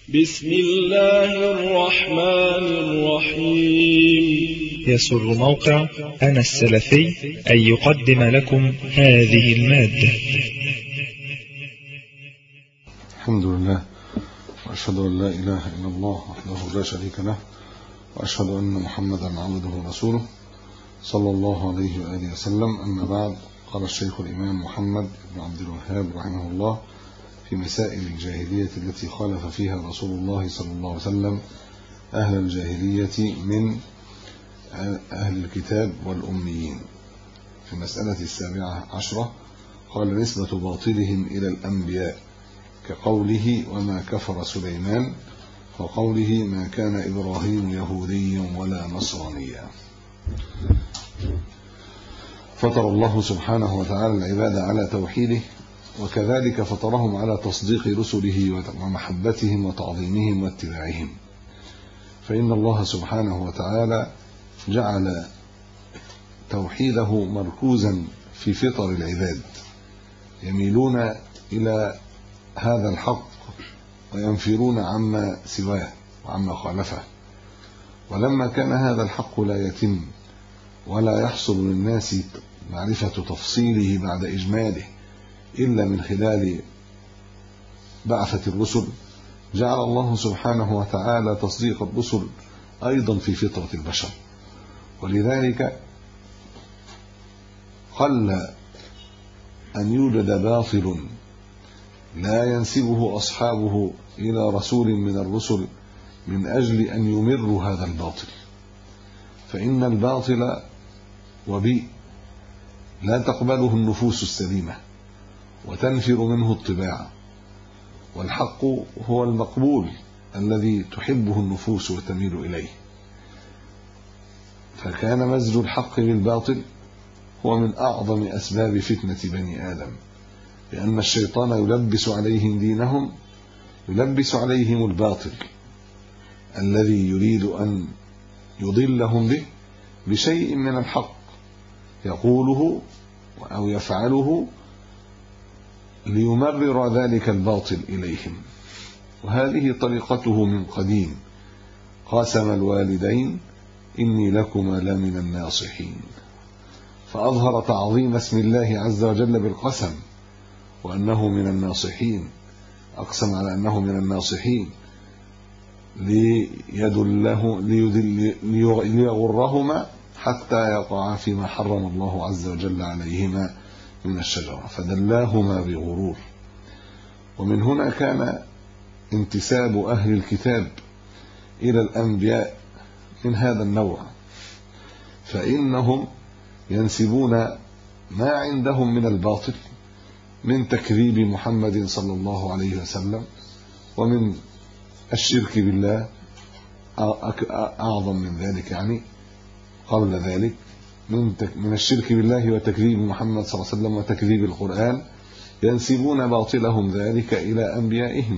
بسم الله الرحمن الرحيم. يسر موقع أنا السلفي أن يقدم لكم هذه المادة. الحمد لله، وأشهد أن لا إله إلا الله وحده لا شريك له، وأشهد أن محمدا عبده ورسوله صلى الله عليه وآله وسلم. أما بعد، قال الشيخ الإمام محمد بن عبد الوهاب رحمه الله في مسائل الجاهلية التي خالف فيها رسول الله صلى الله عليه وسلم أهل الجاهلية من أهل الكتاب والأميين. في المسألة 17 قال: نسبة باطلهم إلى الأنبياء، كقوله وما كفر سليمان، وقوله ما كان إبراهيم يهوديا ولا نصرانيا. فطر الله سبحانه وتعالى العباد على توحيده، وكذلك فطرهم على تصديق رسله ومحبتهم وتعظيمهم واتباعهم. فإن الله سبحانه وتعالى جعل توحيده مركوزا في فطر العباد، يميلون إلى هذا الحق وينفرون عما سواه وعما خالفه. ولما كان هذا الحق لا يتم ولا يحصل للناس معرفة تفصيله بعد إجماله إلا من خلال بعثة الرسل، جعل الله سبحانه وتعالى تصديق الرسل أيضا في فطرة البشر. ولذلك قل أن يوجد باطل لا ينسبه أصحابه إلى رسول من الرسل من أجل أن يمروا هذا الباطل، فإن الباطل وبيء لا تقبله النفوس السليمة وتنفر منه الطباع، والحق هو المقبول الذي تحبه النفوس وتميل إليه. فكان مزج الحق بالباطل هو من أعظم أسباب فتنة بني آدم، لأن الشيطان يلبس عليهم دينهم، يلبس عليهم الباطل الذي يريد أن يضلهم به بشيء من الحق يقوله أو يفعله ليمرر ذلك الباطل إليهم. وهذه طريقته من قديم: قاسم الوالدين إني لكما لمن الناصحين، فأظهر تعظيم اسم الله عز وجل بالقسم وأنه من الناصحين، أقسم على أنه من الناصحين ليغرهما حتى يقعا فيما حرم الله عز وجل عليهما من الشجرة، فدلاهما بغرور. ومن هنا كان انتساب أهل الكتاب إلى الأنبياء من هذا النوع، فإنهم ينسبون ما عندهم من الباطل من تكذيب محمد صلى الله عليه وسلم، ومن الشرك بالله أعظم من ذلك، يعني قبل ذلك من الشرك بالله وتكذيب محمد صلى الله عليه وسلم وتكذيب القرآن، ينسبون باطلهم ذلك إلى أنبيائهم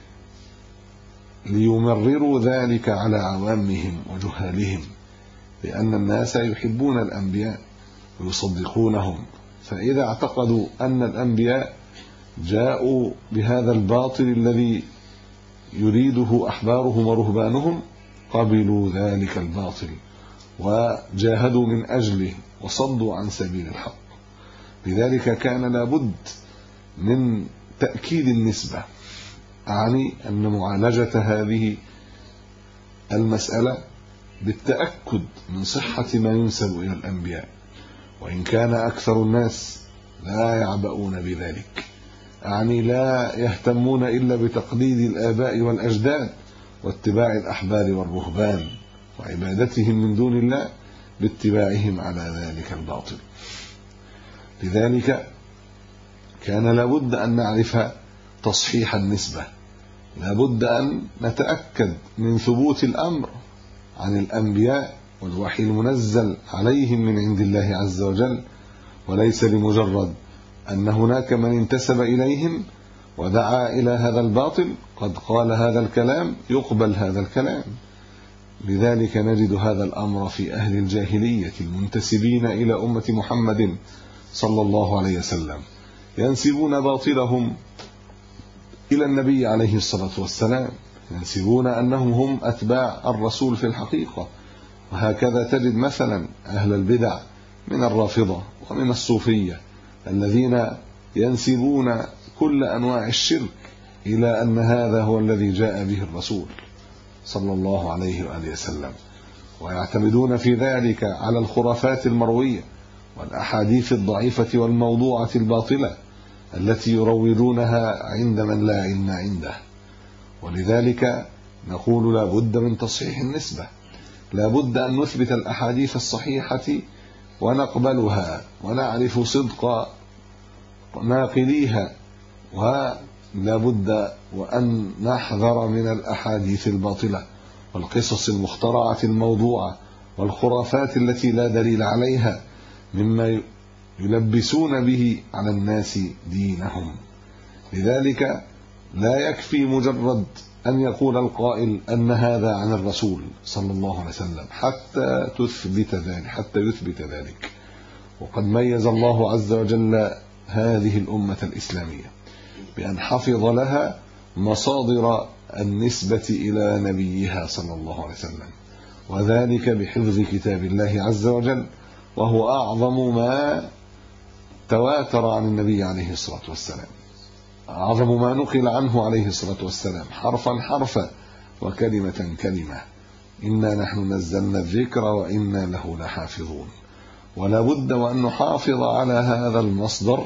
ليمرروا ذلك على عوامهم وجهالهم، لأن الناس يحبون الأنبياء ويصدقونهم، فإذا اعتقدوا أن الأنبياء جاءوا بهذا الباطل الذي يريده أحبارهم ورهبانهم قبلوا ذلك الباطل وجاهدوا من أجله وصدوا عن سبيل الحق. لذلك كان لابد من تأكيد النسبة، أعني أن معالجة هذه المسألة بالتأكد من صحة ما ينسب إلى الأنبياء، وإن كان أكثر الناس لا يعبؤون بذلك، أعني لا يهتمون إلا بتقليد الآباء والأجداد واتباع الأحبار والرهبان وعبادتهم من دون الله باتباعهم على ذلك الباطل. لذلك كان لابد أن نعرف تصحيح النسبة، لابد أن نتأكد من ثبوت الأمر عن الأنبياء والوحي المنزل عليهم من عند الله عز وجل، وليس لمجرد أن هناك من انتسب إليهم ودعا إلى هذا الباطل قد قال هذا الكلام يقبل هذا الكلام. لذلك نجد هذا الأمر في أهل الجاهلية المنتسبين إلى أمة محمد صلى الله عليه وسلم، ينسبون باطلهم إلى النبي عليه الصلاة والسلام، ينسبون أنهم هم أتباع الرسول في الحقيقة. وهكذا تجد مثلا أهل البدع من الرافضة ومن الصوفية الذين ينسبون كل أنواع الشرك إلى أن هذا هو الذي جاء به الرسول صلى الله عليه وآله وسلم، ويعتمدون في ذلك على الخرافات المروية والأحاديث الضعيفة والموضوعة الباطلة التي يروجونها عند من لا علم عنده. ولذلك نقول لا بد من تصحيح النسبة، لا بد أن نثبت الأحاديث الصحيحة ونقبلها ونعرف صدق ناقليها، ولا بد وأن نحذر من الأحاديث الباطلة والقصص المخترعة الموضوعة والخرافات التي لا دليل عليها مما يلبسون به على الناس دينهم. لذلك لا يكفي مجرد أن يقول القائل أن هذا عن الرسول صلى الله عليه وسلم حتى يثبت ذلك. وقد ميز الله عز وجل هذه الأمة الإسلامية بأن حفظ لها مصادر النسبة إلى نبيها صلى الله عليه وسلم، وذلك بحفظ كتاب الله عز وجل، وهو أعظم ما تواتر عن النبي عليه الصلاة والسلام، أعظم ما نقل عنه عليه الصلاة والسلام حرفا حرفا وكلمة كلمة. إنا نحن نزلنا الذكر وإنا له لحافظون. ولا بد وأن نحافظ على هذا المصدر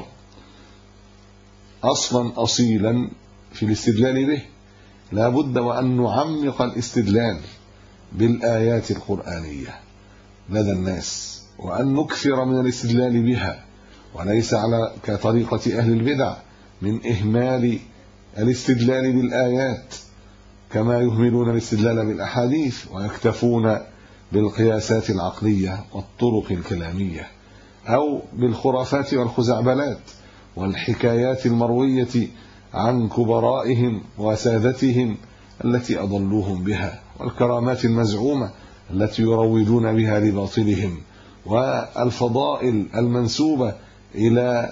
أصلا أصيلا في الاستدلال به. لا بد وأن نعمق الاستدلال بالآيات القرآنية لدى الناس، وأن نكثر من الاستدلال بها، وليس على كطريقة أهل البدع من إهمال الاستدلال بالآيات كما يهملون الاستدلال بالأحاديث ويكتفون بالقياسات العقلية والطرق الكلامية، أو بالخرافات والخزعبلات والحكايات المروية عن كبرائهم وسادتهم التي أضلوهم بها، والكرامات المزعومة التي يروجون بها لباطلهم، والفضائل المنسوبة إلى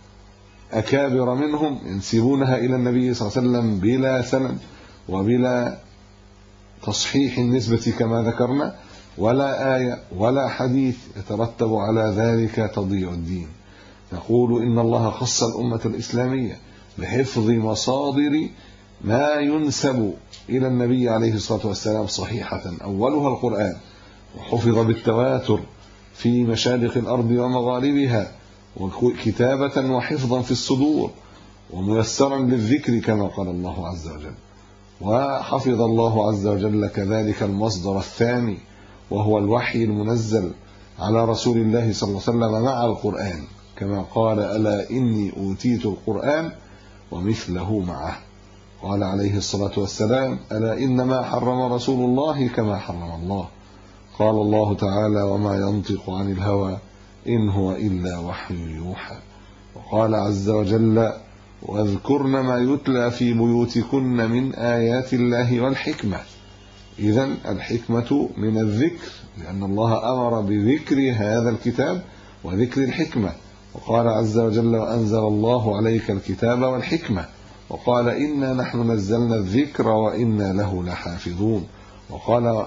أكابر منهم ينسبونها إلى النبي صلى الله عليه وسلم بلا سند وبلا تصحيح النسبة كما ذكرنا، ولا آية ولا حديث يترتب على ذلك تضيع الدين. نقول إن الله خص الأمة الإسلامية بحفظ مصادر ما ينسب إلى النبي عليه الصلاة والسلام صحيحة، أولها القرآن، وحفظ بالتواتر في مشارق الأرض ومغاربها، وكتابة وحفظا في الصدور، وميسرا للذكر كما قال الله عز وجل. وحفظ الله عز وجل كذلك المصدر الثاني وهو الوحي المنزل على رسول الله صلى الله عليه وسلم مع القرآن، كما قال ألا إني أوتيت القرآن ومثله معه. قال عليه الصلاة والسلام ألا إنما حرم رسول الله كما حرم الله. قال الله تعالى وما ينطق عن الهوى إن هو إلا وحي يوحى. وقال عز وجل واذكرن ما يتلى في بيوتكن من آيات الله والحكمة. إذن الحكمة من الذكر، لأن الله أمر بذكر هذا الكتاب وذكر الحكمة. وقال عز وجل وأنزل الله عليك الكتاب والحكمة. وقال إنا نحن نزلنا الذكر وإنا له لحافظون. وقال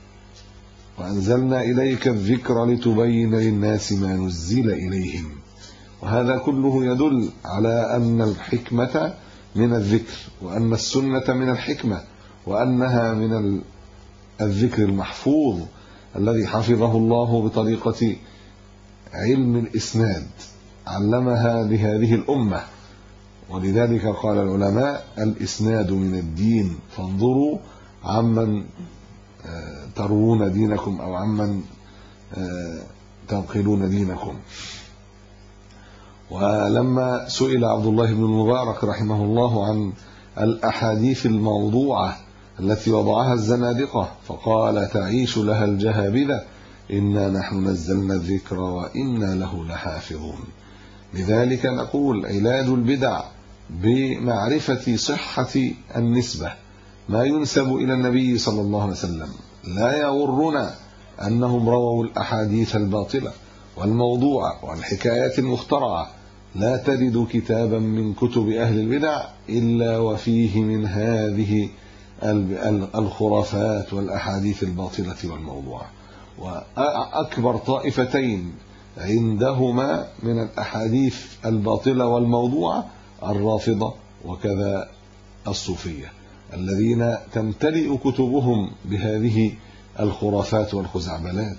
وأنزلنا إليك الذكر لتبين للناس ما نزل إليهم. وهذا كله يدل على أن الحكمة من الذكر، وأن السنة من الحكمة، وأنها من الذكر المحفوظ الذي حفظه الله بطريقة علم الإسناد علمها لهذه الأمة. ولذلك قال العلماء الإسناد من الدين، فانظروا عمن تروون دينكم أو عمن تنقلون دينكم. ولما سئل عبد الله بن المبارك رحمه الله عن الأحاديث الموضوعة التي وضعها الزنادقة فقال تعيش لها الجهابذة إنا نحن نزلنا الذكر وإنا له لحافظون. لذلك نقول علاج البدع بمعرفة صحة النسبة، ما ينسب إلى النبي صلى الله عليه وسلم. لا يغرنا أنهم رووا الأحاديث الباطلة والموضوعة والحكايات المخترعة. لا تجد كتابا من كتب أهل البدع إلا وفيه من هذه الخرافات والأحاديث الباطلة والموضوعة. وأكبر طائفتين عندهما من الأحاديث الباطلة والموضوعة الرافضة وكذا الصوفية، الذين تمتلئ كتبهم بهذه الخرافات والخزعبلات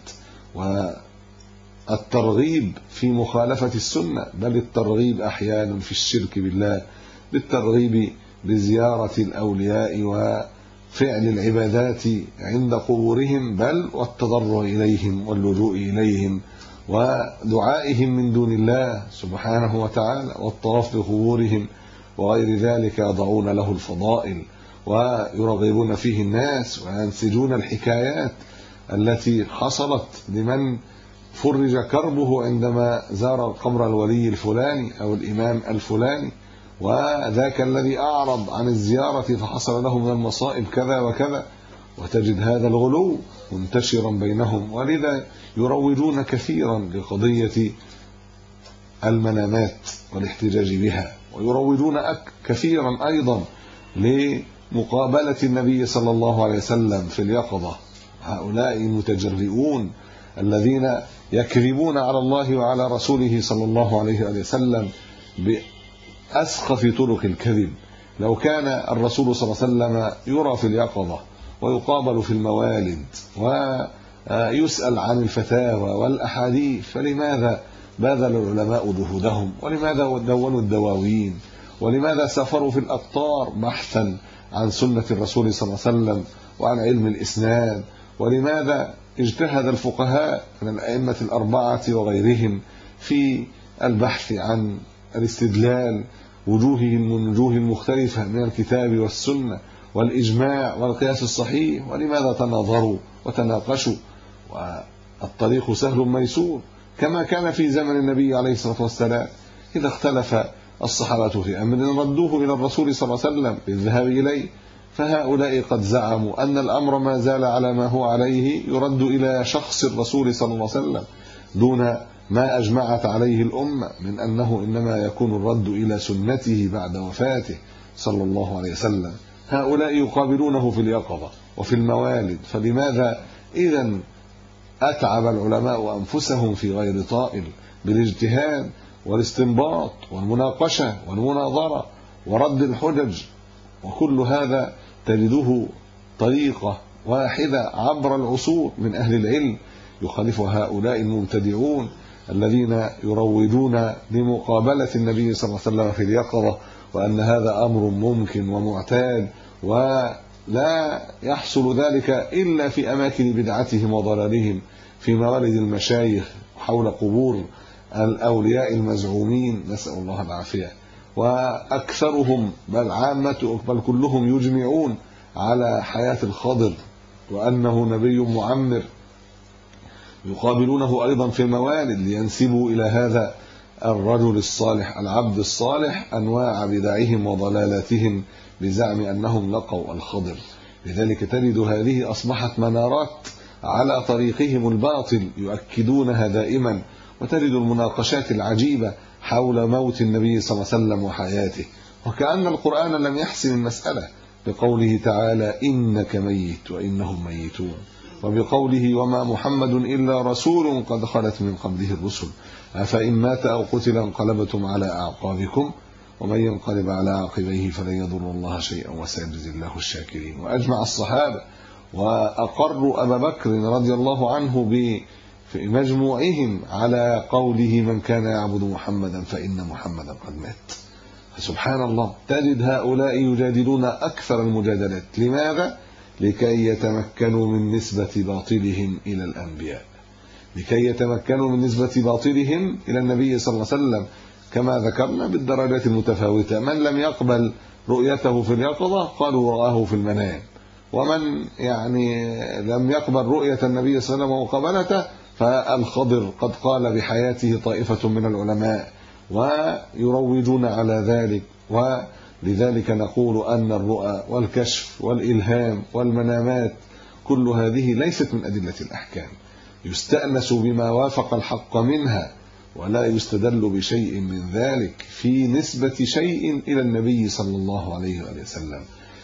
والترغيب في مخالفة السنة، بل الترغيب أحيانا في الشرك بالله، بالترغيب بزيارة الأولياء وفعل العبادات عند قبورهم، بل والتضرع إليهم واللجوء إليهم ودعائهم من دون الله سبحانه وتعالى، والطواف بقبورهم وغير ذلك، يضعون له الفضائل ويرغبون فيه الناس وينسجون الحكايات التي حصلت لمن فرج كربه عندما زار قبر الولي الفلاني أو الإمام الفلاني، وذاك الذي أعرض عن الزيارة فحصل له من المصائب كذا وكذا. وتجد هذا الغلو منتشرا بينهم، ولذا يروجون كثيرا لقضية المنامات والاحتجاج بها، ويروجون كثيرا أيضا لمقابلة النبي صلى الله عليه وسلم في اليقظة. هؤلاء المتجرئون الذين يكذبون على الله وعلى رسوله صلى الله عليه وسلم بأسخف طرق الكذب. لو كان الرسول صلى الله عليه وسلم يرى في اليقظة ويقابل في الموالد ويسأل عن الفتاوى والأحاديث، فلماذا باذل العلماء جهودهم؟ ولماذا دونوا الدواوين؟ ولماذا سافروا في الأقطار بحثا عن سنة الرسول صلى الله عليه وسلم وعن علم الإسناد؟ ولماذا اجتهد الفقهاء من الأئمة الأربعة وغيرهم في البحث عن الاستدلال وجوههم من وجوه المختلفة من الكتاب والسنة والإجماع والقياس الصحيح؟ ولماذا تناظروا وتناقشوا؟ والطريق سهل ميسور، كما كان في زمن النبي عليه الصلاة والسلام. إذا اختلف الصحابة في أمر ردوه إلى الرسول صلى الله عليه وسلم بالذهاب إليه، فهؤلاء قد زعموا أن الأمر ما زال على ما هو عليه، يرد إلى شخص الرسول صلى الله عليه وسلم دون ما أجمعت عليه الأمة من أنه إنما يكون الرد إلى سنته بعد وفاته صلى الله عليه وسلم. هؤلاء يقابلونه في اليقظة وفي الموالد، فلماذا إذن أتعب العلماء أنفسهم في غير طائل بالاجتهاد والاستنباط والمناقشة والمناظرة ورد الحجج؟ وكل هذا تجده طريقة واحدة عبر العصور من أهل العلم يخالف هؤلاء المبتدعون الذين يروجون لمقابلة النبي صلى الله عليه وسلم في اليقظة، وأن هذا أمر ممكن ومعتاد، ولا يحصل ذلك إلا في أماكن بدعتهم وضلالهم في موالد المشايخ حول قبور الأولياء المزعومين، نسأل الله العافية. وأكثرهم بل عامة بل كلهم يجمعون على حياة الخضر وأنه نبي معمر، يقابلونه أيضا في الموالد لينسبوا إلى هذا الرجل الصالح العبد الصالح أنواع بدعهم وضلالاتهم بزعم أنهم لقوا الخضر. لذلك تجد هذه أصبحت منارات على طريقهم الباطل يؤكدونها دائما، وتجد المناقشات العجيبة حول موت النبي صلى الله عليه وسلم وحياته، وكأن القرآن لم يحسم المسألة بقوله تعالى إنك ميت وإنهم ميتون، وبقوله وما محمد إلا رسول قد خلت من قبله الرسل أفإن مات أو قتل انقلبتم على أعقابكم ومن ينقلب على عقبيه فلن يضر الله شيئا وسيجزي الله الشاكرين. وأجمع الصحابة وأقروا أبا بكر رضي الله عنه في مجموعهم على قوله من كان يعبد محمدا فإن محمدا قد مات. فسبحان الله تجد هؤلاء يجادلون أكثر المجادلات. لماذا؟ لكي يتمكنوا من نسبة باطلهم إلى الأنبياء، لكي يتمكنوا من نسبة باطلهم إلى النبي صلى الله عليه وسلم، كما ذكرنا بالدرجات المتفاوتة. من لم يقبل رؤيته في اليقظة قالوا رآه في المنام، ومن لم يقبل رؤية النبي صلى الله عليه وسلم ومقابلته فالخضر قد قال بحياته طائفة من العلماء، ويروجون على ذلك. ولذلك نقول أن الرؤى والكشف والإلهام والمنامات كل هذه ليست من أدلة الأحكام، يستأنس بما وافق الحق منها، ولا يستدل بشيء من ذلك في نسبة شيء إلى النبي صلى الله عليه وسلم.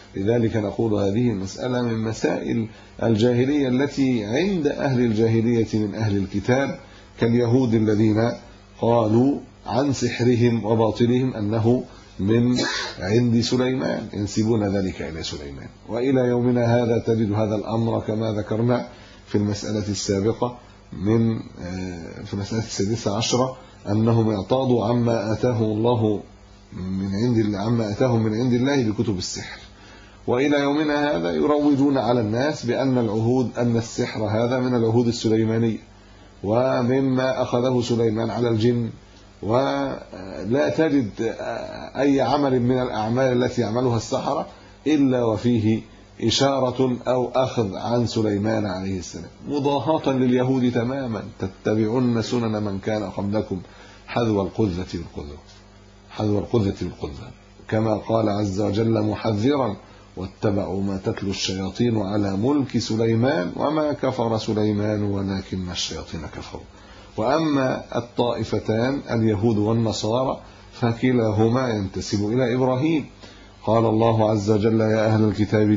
لذلك نقول هذه المسألة من مسائل الجاهلية التي عند أهل الجاهلية من أهل الكتاب، كاليهود الذين قالوا عن سحرهم وباطلهم أنه من عند سليمان، ينسبون ذلك إلى سليمان. وإلى يومنا هذا تجد هذا الأمر كما ذكرنا في المسألة السابقة في المسألة 16 أنهم اعتاضوا عما آتاهم الله عما آتاهم من عند الله بكتب السحر. وإلى يومنا هذا يروجون على الناس بأن السحر هذا من العهود السليمانية ومما أخذه سليمان على الجن، ولا تجد أي عمل من الأعمال التي يعملها السحرة إلا وفيه إشارة أو أخذ عن سليمان عليه السلام، مضاهاة لليهود تماما. تتبعون سنن من كان قبلكم حذو القذة بالقذة، كما قال عز وجل محذرا: واتبعوا ما تتلو الشياطين على ملك سليمان وما كفر سليمان ولكن الشياطين كفروا. وأما الطائفتان اليهود والنصارى فكلاهما ينتسب إلى إبراهيم. قال الله عز وجل: يا أهل الكتاب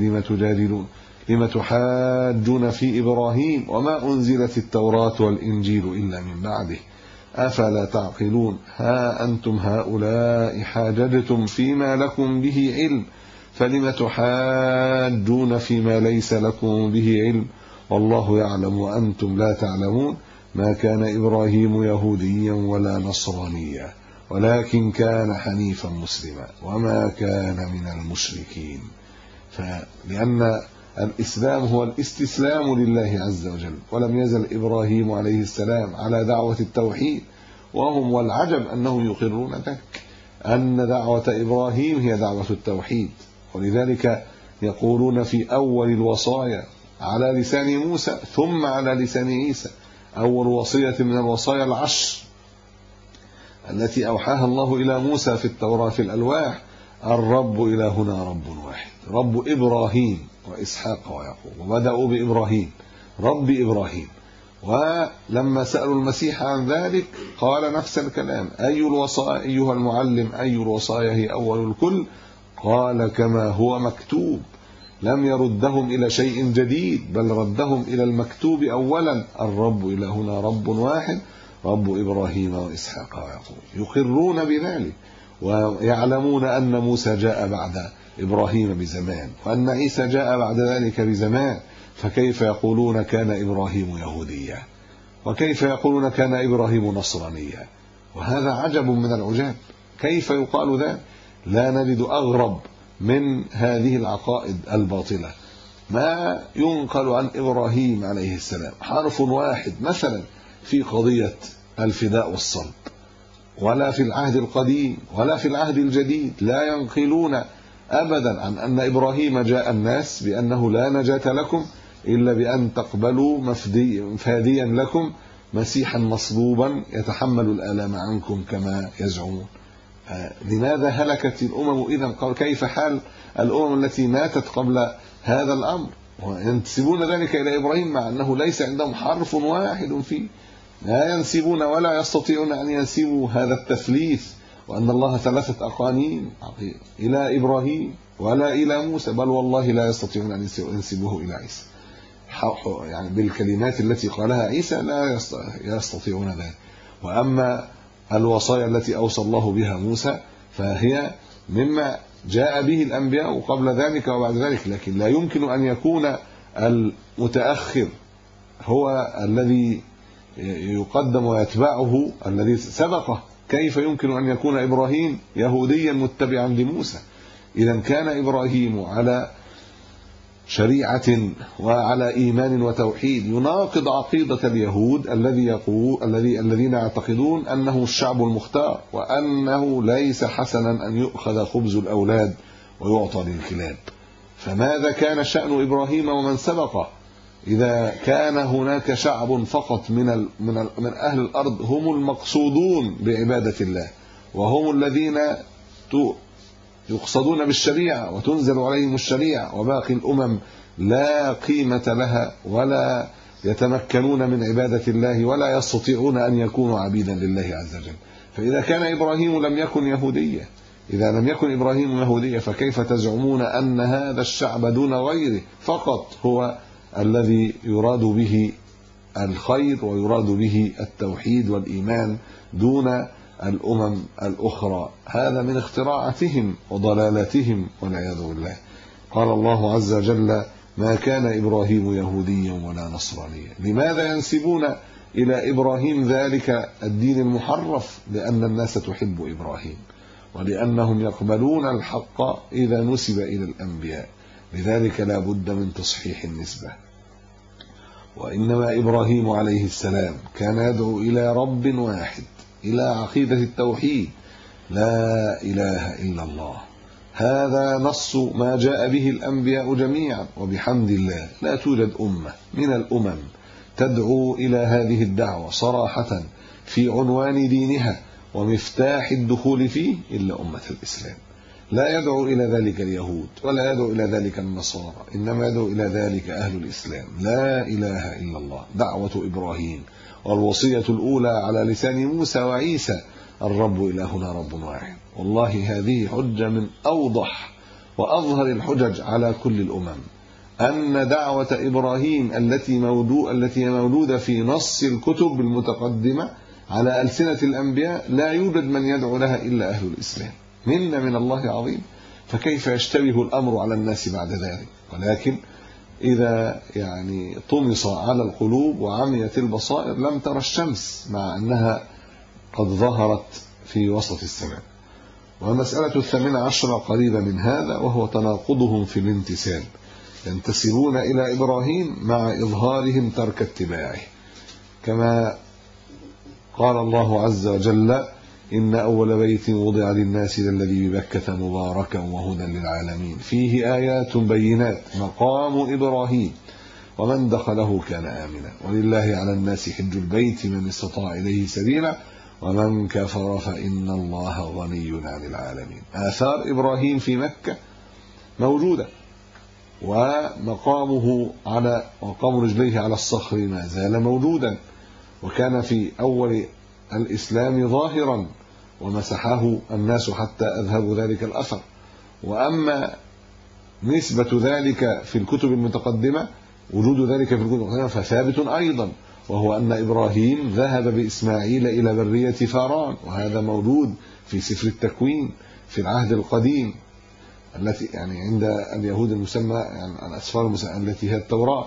لم تحاجون في إبراهيم وما أنزلت التوراة والإنجيل إلا من بعده أفلا تعقلون ها أنتم هؤلاء حاججتم فيما لكم به علم فلم تحاجون فيما ليس لكم به علم والله يعلم وأنتم لا تعلمون ما كان إبراهيم يهوديا ولا نصرانيا ولكن كان حنيفا مسلما وما كان من المشركين. فلأن الإسلام هو الاستسلام لله عز وجل، ولم يزل إبراهيم عليه السلام على دعوة التوحيد وهم، والعجب أنهم يقرون ذلك، أن دعوة إبراهيم هي دعوة التوحيد. ولذلك يقولون في أول الوصايا على لسان موسى ثم على لسان عيسى، أول وصية من الوصايا العشر التي أوحاها الله إلى موسى في التوراة في الألواح: الرب إلهنا رب واحد، رب إبراهيم وإسحاق ويعقوب. وبدأوا بإبراهيم، رب إبراهيم. ولما سألوا المسيح عن ذلك قال نفس الكلام: أي الوصايا أيها المعلم، أي الوصايا هي أول الكل؟ قال: كما هو مكتوب. لم يردهم إلى شيء جديد، بل ردهم إلى المكتوب أولا: الرب إلهنا رب واحد، رب إبراهيم وإسحاق ويعقوب. يقرون بذلك ويعلمون أن موسى جاء بعد إبراهيم بزمان وأن عيسى جاء بعد ذلك بزمان، فكيف يقولون كان إبراهيم يهوديا وكيف يقولون كان إبراهيم نصرانيا؟ وهذا عجب من العجاب. كيف يقال ذلك؟ لا نجد أغرب من هذه العقائد الباطلة. ما ينقل عن إبراهيم عليه السلام حرف واحد مثلا في قضية الفداء والصلب، ولا في العهد القديم ولا في العهد الجديد لا ينقلون أبدا عن أن إبراهيم جاء الناس بأنه لا نجاة لكم إلا بأن تقبلوا فاديا لكم مسيحا مصلوبا يتحمل الآلام عنكم كما يزعمون. لماذا هلكت الأمم إذن؟ كيف حال الأمم التي ماتت قبل هذا الأمر؟ وينسبون ذلك إلى إبراهيم مع أنه ليس عندهم حرف واحد فيه. لا ينسبون ولا يستطيعون أن ينسبوا هذا التثليث وأن الله ثلاثة أقانيم إلى إبراهيم ولا إلى موسى، بل والله لا يستطيعون أن ينسبوه إلى عيسى. يعني بالكلمات التي قالها عيسى لا يستطيعون ذلك. وأما الوصايا التي أوصى الله بها موسى فهي مما جاء به الأنبياء قبل ذلك وبعد ذلك، لكن لا يمكن أن يكون المتأخر هو الذي يقدم ويتبعه الذي سبقه. كيف يمكن أن يكون إبراهيم يهوديا متبعا لموسى؟ إذا كان إبراهيم على شريعة وعلى إيمان وتوحيد يناقض عقيدة اليهود الذين يعتقدون أنه الشعب المختار وأنه ليس حسنا أن يؤخذ خبز الأولاد ويعطى للكلاب. فماذا كان شأن إبراهيم ومن سبقه إذا كان هناك شعب فقط من أهل الأرض هم المقصودون بعبادة الله وهم الذين يقصدون بالشريعة وتنزل عليهم الشريعة، وباقي الأمم لا قيمة لها ولا يتمكنون من عبادة الله ولا يستطيعون أن يكونوا عبيدا لله عز وجل. فإذا كان إبراهيم لم يكن يهوديا إذا لم يكن إبراهيم يهوديا فكيف تزعمون أن هذا الشعب دون غيره فقط هو الذي يراد به الخير ويراد به التوحيد والإيمان دون الأمم الأخرى؟ هذا من اختراعاتهم وضلالاتهم والعياذ بالله. قال الله عز وجل: ما كان إبراهيم يهوديا ولا نصرانيا. لماذا ينسبون إلى إبراهيم ذلك الدين المحرف؟ لأن الناس تحب إبراهيم ولأنهم يقبلون الحق إذا نسب إلى الأنبياء، لذلك لا بد من تصحيح النسبة. وإنما إبراهيم عليه السلام كان يدعو إلى رب واحد، إلى عقيدة التوحيد، لا إله إلا الله. هذا نص ما جاء به الأنبياء جميعا، وبحمد الله لا توجد أمة من الأمم تدعو إلى هذه الدعوة صراحة في عنوان دينها ومفتاح الدخول فيه إلا أمة الإسلام. لا يدعو إلى ذلك اليهود ولا يدعو إلى ذلك النصارى، إنما يدعو إلى ذلك أهل الإسلام. لا إله إلا الله دعوة إبراهيم، والوصية الأولى على لسان موسى وعيسى: الرب إلهنا رب واحد. والله هذه حجة من أوضح وأظهر الحجج على كل الأمم، أن دعوة إبراهيم التي هي موجودة في نص الكتب المتقدمة على ألسنة الأنبياء لا يوجد من يدعو لها إلا أهل الإسلام. منا من الله عظيم. فكيف يشتبه الأمر على الناس بعد ذلك؟ ولكن إذا طمس على القلوب وعميت البصائر لم ترى الشمس، مع أنها قد ظهرت في وسط السماء. والمسألة 18 قريبة من هذا، وهو تناقضهم في الانتساب. ينتسبون إلى إبراهيم مع إظهارهم ترك اتباعه، كما قال الله عز وجل: إن أول بيت وضع للناس للذي ببكة مباركا وهدى للعالمين فيه آيات بينات مقام إبراهيم ومن دخله كان آمنا ولله على الناس حج البيت من استطاع إليه سبيلا ومن كفر فإن الله غني عن العالمين. آثار إبراهيم في مكة موجودة، ومقام رجليه على الصخر ما زال موجودا، وكان في أول الإسلام ظاهرا ومسحه الناس حتى أذهبوا ذلك الأثر. وأما نسبة ذلك في الكتب المتقدمة، وجود ذلك في الكتب المتقدمة فثابت أيضا، وهو أن إبراهيم ذهب بإسماعيل إلى برية فاران، وهذا موجود في سفر التكوين في العهد القديم، التي عند اليهود المسمى الأسفار التي هي التوراة.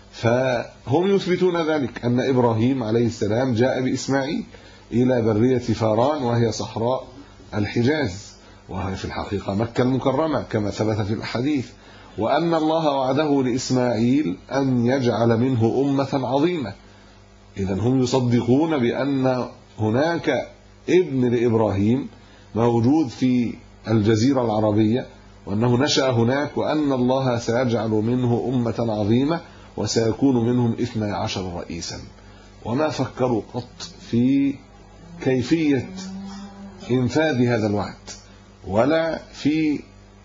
فهم يثبتون ذلك، أن إبراهيم عليه السلام جاء بإسماعيل إلى برية فاران، وهي صحراء الحجاز، وهي في الحقيقة مكة المكرمة كما ثبت في الحديث، وأن الله وعده لإسماعيل أن يجعل منه أمة عظيمة. إذن هم يصدقون بأن هناك ابن لإبراهيم موجود في الجزيرة العربية، وأنه نشأ هناك، وأن الله سيجعل منه أمة عظيمة وسيكون منهم 12 رئيسا. وما فكروا قط في كيفية إنفاذ هذا الوعد، ولا في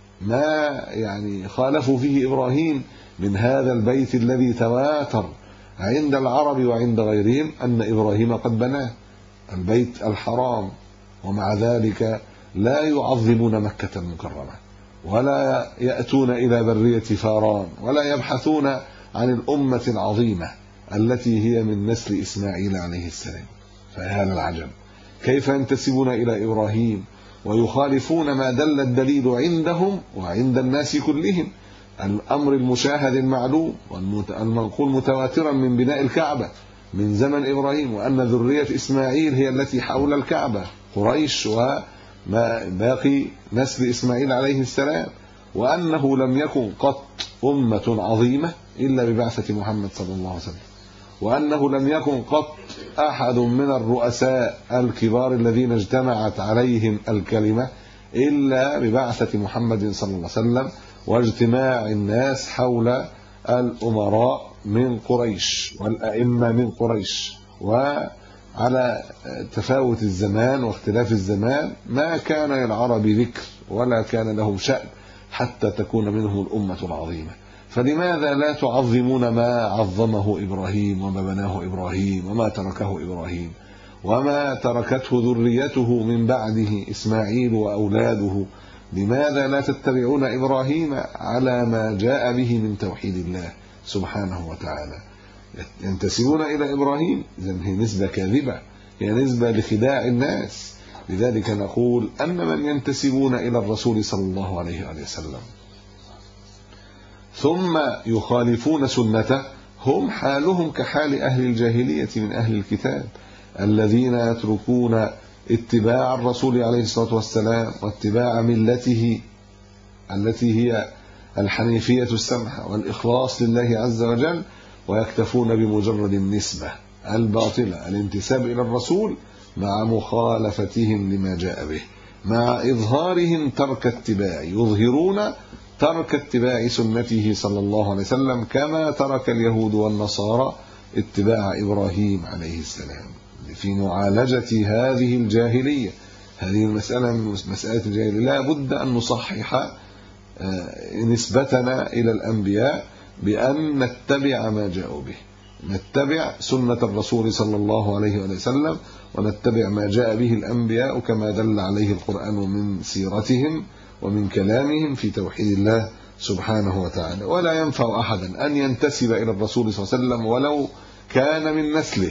ما خالفوا فيه إبراهيم من هذا البيت الذي تواتر عند العرب وعند غيرهم أن إبراهيم قد بناه، البيت الحرام، ومع ذلك لا يعظمون مكة المكرمة، ولا يأتون إلى برية فاران، ولا يبحثون عن الأمة العظيمة التي هي من نسل إسماعيل عليه السلام. فهذا العجب، كيف ينتسبون إلى إبراهيم ويخالفون ما دل الدليل عندهم وعند الناس كلهم، الأمر المشاهد المعلوم والمنقول متواترا من بناء الكعبة من زمن إبراهيم، وأن ذرية إسماعيل هي التي حول الكعبة، قريش وما باقي نسل إسماعيل عليه السلام، وأنه لم يكن قط أمة عظيمة إلا ببعثة محمد صلى الله عليه وسلم، وأنه لم يكن قط أحد من الرؤساء الكبار الذين اجتمعت عليهم الكلمة إلا ببعثة محمد صلى الله عليه وسلم واجتماع الناس حول الأمراء من قريش والأئمة من قريش. وعلى تفاوت الزمان واختلاف الزمان ما كان للعرب ذكر ولا كان لهم شأن حتى تكون منهم الأمة العظيمة. فلماذا لا تعظمون ما عظمه إبراهيم وما بناه إبراهيم وما تركه إبراهيم، وما تركته ذريته من بعده إسماعيل وأولاده، لماذا لا تتبعون إبراهيم على ما جاء به من توحيد الله سبحانه وتعالى؟ ينتسبون إلى إبراهيم، إذن هي نسبة كاذبة، هي نسبة لخداع الناس. لذلك نقول أن من ينتسبون إلى الرسول صلى الله عليه وسلم ثم يخالفون سنته هم حالهم كحال أهل الجاهلية من أهل الكتاب الذين يتركون اتباع الرسول عليه الصلاة والسلام واتباع ملته التي هي الحنيفية السمحة والإخلاص لله عز وجل، ويكتفون بمجرد النسبة الباطلة الانتساب إلى الرسول مع مخالفتهم لما جاء به، مع إظهارهم ترك اتباع، يظهرون ترك اتباع سنته صلى الله عليه وسلم كما ترك اليهود والنصارى اتباع إبراهيم عليه السلام. في معالجة هذه الجاهلية، هذه المسألة مسألة الجاهلية لا بد أن نصحح نسبتنا إلى الأنبياء بأن نتبع ما جاءوا به، نتبع سنة الرسول صلى الله عليه وسلم، ونتبع ما جاء به الأنبياء كما دل عليه القرآن من سيرتهم ومن كلامهم في توحيد الله سبحانه وتعالى. ولا ينفع أحدا أن ينتسب إلى الرسول صلى الله عليه وسلم ولو كان من نسله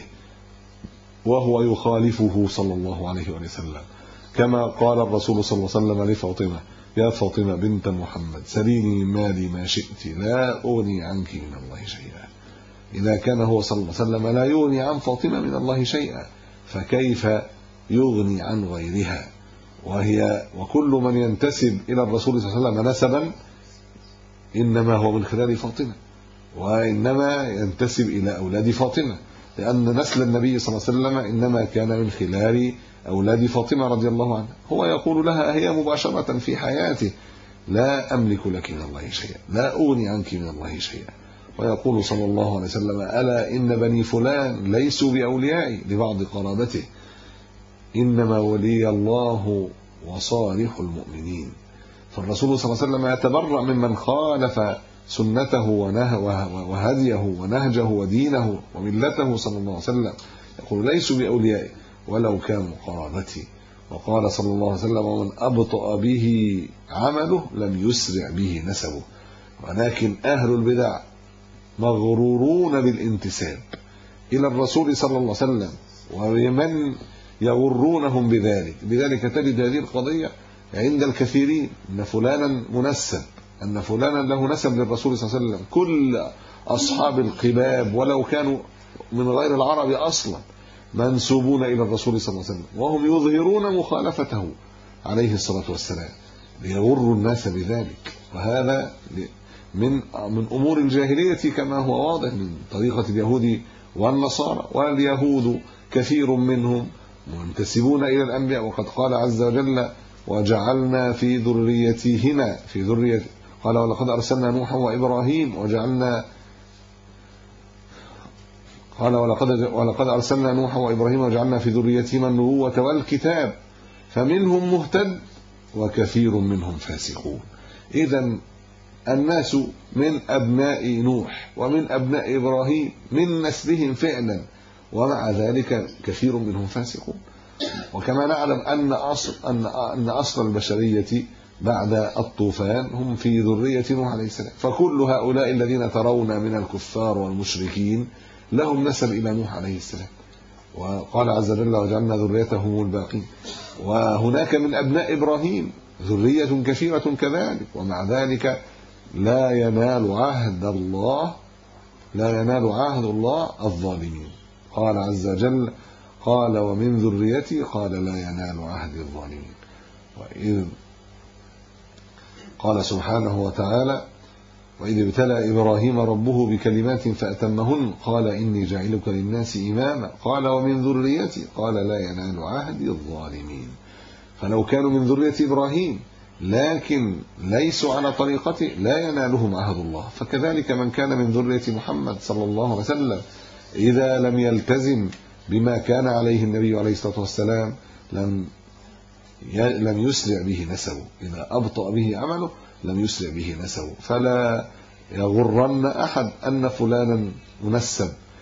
وهو يخالفه صلى الله عليه وسلم، كما قال الرسول صلى الله عليه وسلم لفاطمة: يا فاطمة بنت محمد سليني من مالي ما شئت لا أغني عنك من الله شيئا. إذا كان هو صلى الله عليه وسلم لا يغني عن فاطمة من الله شيئا، فكيف يغني عن غيرها؟ وكل من ينتسب إلى الرسول صلى الله عليه وسلم نسبا إنما هو من خلال فاطمة، وإنما ينتسب إلى أولاد فاطمة، لأن نسل النبي صلى الله عليه وسلم إنما كان من خلال أولاد فاطمة رضي الله عنها. هو يقول لها هي مباشرة في حياته: لا أملك لك من الله شيئا، لا أغني عنك من الله شيئا. ويقول صلى الله عليه وسلم: ألا إن بني فلان ليسوا بأوليائي لبعض قرابته، إنما ولي الله وصالح المؤمنين. فالرسول صلى الله عليه وسلم يتبرأ ممن خالف سنته وهديه ونهجه ودينه وملته صلى الله عليه وسلم، يقول: ليسوا بأوليائي ولو كانوا قرابتي. وقال صلى الله عليه وسلم: ومن أبطأ به عمله لم يسرع به نسبه. ولكن أهل البدع مغرورون بالانتساب إلى الرسول صلى الله عليه وسلم، ومن يغرونهم بذلك تجد هذه القضية عند الكثيرين: أن فلانا منسب، أن فلانا له نسب للرسول صلى الله عليه وسلم. كل أصحاب القباب ولو كانوا من غير العرب أصلا منسوبون إلى الرسول صلى الله عليه وسلم، وهم يظهرون مخالفته عليه الصلاة والسلام ليغروا الناس بذلك. وهذا من أمور الجاهلية كما هو واضح من طريقة اليهود والنصارى. واليهود كثير منهم منتسبون إلى الأنبياء، وقد قال عز وجل: وجعلنا في ذريتهما في ذرية، قال: ولقد أرسلنا نوحا وإبراهيم وجعلنا، قال: ولقد أرسلنا نوحا وإبراهيم وجعلنا في ذريتهما النبوة والكتاب فمنهم مهتد وكثير منهم فاسقون. إذن الناس من أبناء نوح ومن أبناء إبراهيم من نسلهم فعلا، ومع ذلك كثير منهم فاسقون. وكما نعلم أن أصل البشرية بعد الطوفان هم في ذرية نوح عليه السلام، فكل هؤلاء الذين ترون من الكفار والمشركين لهم نسب إلى نوح عليه السلام. وقال عز وجل: وجعلنا ذريتهم الباقين. وهناك من أبناء إبراهيم ذرية كثيرة كذلك، ومع ذلك لا ينال عهد الله الظالمين. قال عز وجل: قال: ومن ذريتي، قال: لا ينال عهد الظالمين. وإذ قال سبحانه وتعالى: وإذ ابتلى إبراهيم ربه بكلمات فأتمهن قال: إني جاعلك للناس إماما قال: ومن ذريتي، قال: لا ينال عهد الظالمين. فلو كانوا من ذرية إبراهيم لكن ليسوا على طريقته لا ينالهم عهد الله. فكذلك من كان من ذرية محمد صلى الله عليه وسلم إذا لم يلتزم بما كان عليه النبي عليه الصلاة والسلام لم يسرع به نسبه، إذا أبطأ به عمله لم يسرع به نسبه. فلا يغرن أحد أن فلانا منسب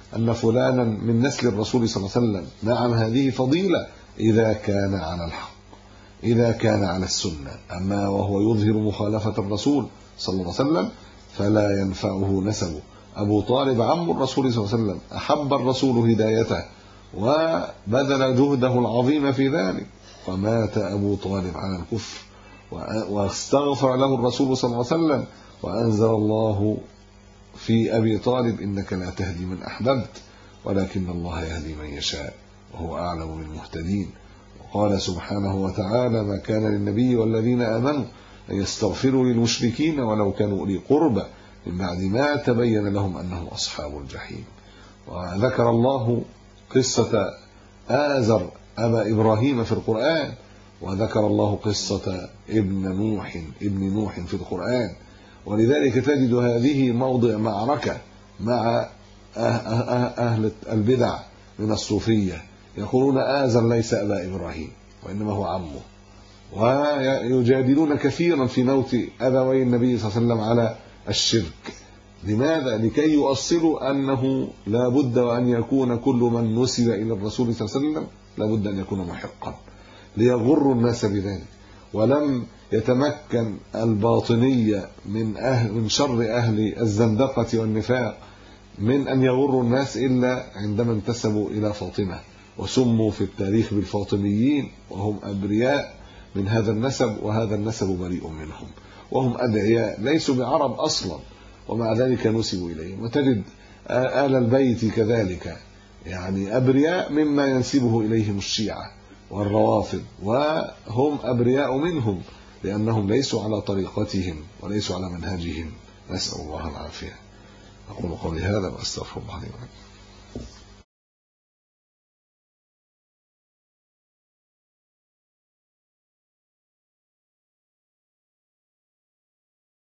أن فلانا من نسل الرسول صلى الله عليه وسلم، نعم هذه فضيلة إذا كان على الحق، إذا كان على السنة. أما وهو يظهر مخالفة الرسول صلى الله عليه وسلم فلا ينفعه نسبه. أبو طالب عم الرسول صلى الله عليه وسلم، أحب الرسول هدايته وبذل جهده العظيم في ذلك، فمات أبو طالب على الكفر، واستغفر له الرسول صلى الله عليه وسلم، وأنزل الله في أبي طالب إنك لا تهدي من أحببت ولكن الله يهدي من يشاء وهو أعلم بالمهتدين. وقال سبحانه وتعالى: ما كان للنبي والذين آمنوا أن يستغفروا للمشركين ولو كانوا أولي قربى من بعد ما تبين لهم أنهم أصحاب الجحيم. وذكر الله قصة آزر أبا إبراهيم في القرآن، وذكر الله قصة ابن نوح في القرآن. ولذلك تجد هذه موضع معركة مع أهل البدع من الصوفية، يقولون آزر ليس أبا إبراهيم وإنما هو عمه، ويجادلون كثيرا في موت أبوي النبي صلى الله عليه وسلم على الشرك. لماذا؟ لكي يؤصلوا أنه لا بد وأن يكون كل من نسب إلى الرسول صلى الله عليه وسلم لا بد أن يكون محقا، ليغروا الناس بذلك. ولم يتمكن الباطنية من شر أهل الزندقة والنفاق من أن يغروا الناس إلا عندما انتسبوا إلى فاطمة، وسموا في التاريخ بالفاطميين، وهم أبرياء من هذا النسب، وهذا النسب بريء منهم، وهم أدعياء ليسوا بعرب أصلا، ومع ذلك نسبوا إليهم. وتجد آل البيت كذلك يعني أبرياء مما ينسبه إليهم الشيعة والروافض، وهم أبرياء منهم لأنهم ليسوا على طريقتهم وليسوا على منهجهم. نسأل الله العافية. أقول قولي هذا وأستغفر الله لي ولكم.